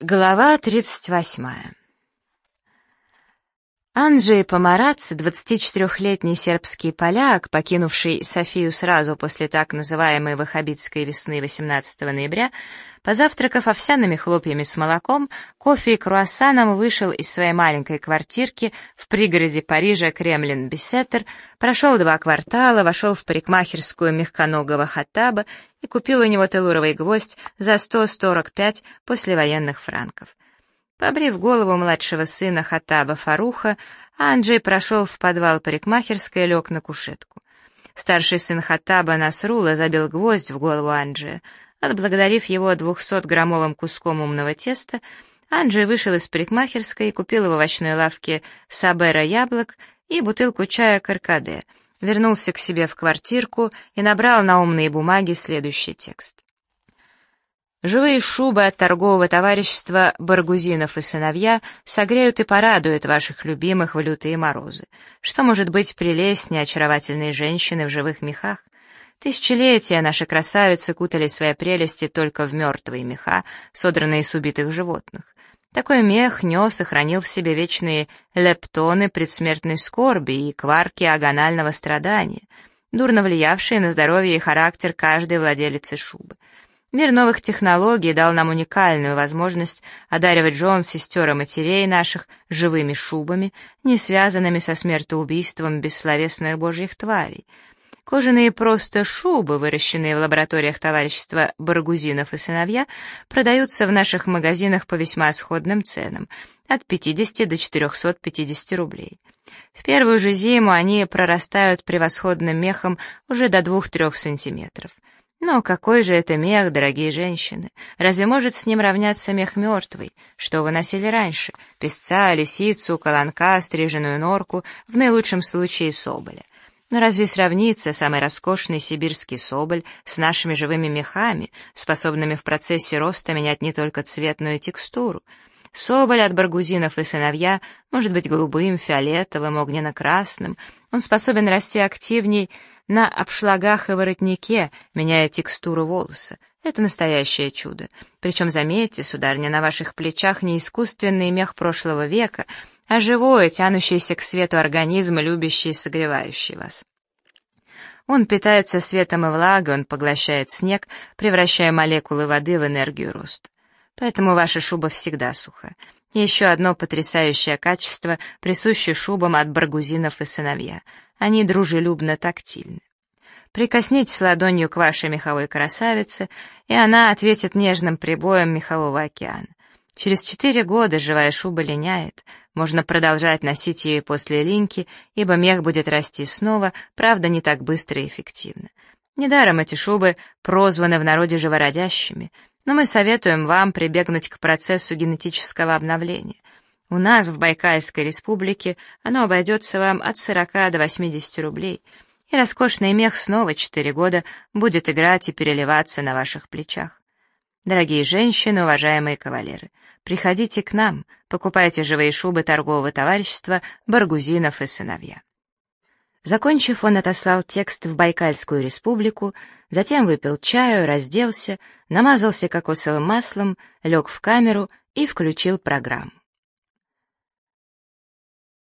Глава 38. Анджей Помарац, 24-летний сербский поляк, покинувший Софию сразу после так называемой ваххабитской весны 18 ноября, позавтракав овсяными хлопьями с молоком, кофе и круассаном, вышел из своей маленькой квартирки в пригороде Парижа Кремлин-Бисеттер, прошел 2 квартала, вошел в парикмахерскую мягконогого Хаттаба и купил у него телуровый гвоздь за 145 послевоенных франков. Побрив голову младшего сына Хаттаба Фаруха, Анджей прошел в подвал парикмахерской и лег на кушетку. Старший сын Хаттаба Насрула забил гвоздь в голову Анджея. Отблагодарив его 200-граммовым куском умного теста, Анджей вышел из парикмахерской и купил в овощной лавке Сабера яблок и бутылку чая Каркаде, вернулся к себе в квартирку и набрал на умные бумаги следующий текст. Живые шубы от торгового товарищества «Баргузинов и сыновья» согреют и порадуют ваших любимых в лютые морозы. Что может быть прелестнее очаровательной женщины в живых мехах? Тысячелетия наши красавицы кутали свои прелести только в мертвые меха, содранные с убитых животных. Такой мех нес и хранил в себе вечные лептоны предсмертной скорби и кварки агонального страдания, дурно влиявшие на здоровье и характер каждой владелицы шубы. Мир новых технологий дал нам уникальную возможность одаривать жен, сестер и матерей наших живыми шубами, не связанными со смертоубийством бессловесных божьих тварей. Кожаные просто шубы, выращенные в лабораториях товарищества «Баргузинов и сыновья», продаются в наших магазинах по весьма сходным ценам, от 50 до 450 рублей. В первую же зиму они прорастают превосходным мехом уже до 2-3 сантиметров. Но какой же это мех, дорогие женщины? Разве может с ним равняться мех мертвый? Что вы носили раньше? Песца, лисицу, колонка, стриженую норку, в наилучшем случае соболя. Но разве сравнится самый роскошный сибирский соболь с нашими живыми мехами, способными в процессе роста менять не только цвет, но и текстуру? Соболь от Баргузинов и сыновья может быть голубым, фиолетовым, огненно-красным. Он способен расти активней на обшлагах и воротнике, меняя текстуру волоса. Это настоящее чудо. Причем, заметьте, сударыня, на ваших плечах не искусственный мех прошлого века, а живой, тянущийся к свету организм, любящий и согревающий вас. Он питается светом и влагой, он поглощает снег, превращая молекулы воды в энергию роста. Поэтому ваша шуба всегда суха. И еще одно потрясающее качество, присуще шубам от Баргузинов и сыновья. Они дружелюбно тактильны. Прикоснитесь ладонью к вашей меховой красавице, и она ответит нежным прибоем мехового океана. Через 4 года живая шуба линяет. Можно продолжать носить ее после линьки, ибо мех будет расти снова, правда, не так быстро и эффективно. Недаром эти шубы прозваны в народе живородящими, но мы советуем вам прибегнуть к процессу генетического обновления. У нас, в Байкальской республике, оно обойдется вам от 40 до 80 рублей, и роскошный мех снова 4 года будет играть и переливаться на ваших плечах. Дорогие женщины, уважаемые кавалеры, приходите к нам, покупайте живые шубы торгового товарищества «Баргузинов и сыновья». Закончив, он отослал текст в Байкальскую республику, затем выпил чаю, разделся, намазался кокосовым маслом, лег в камеру и включил программу.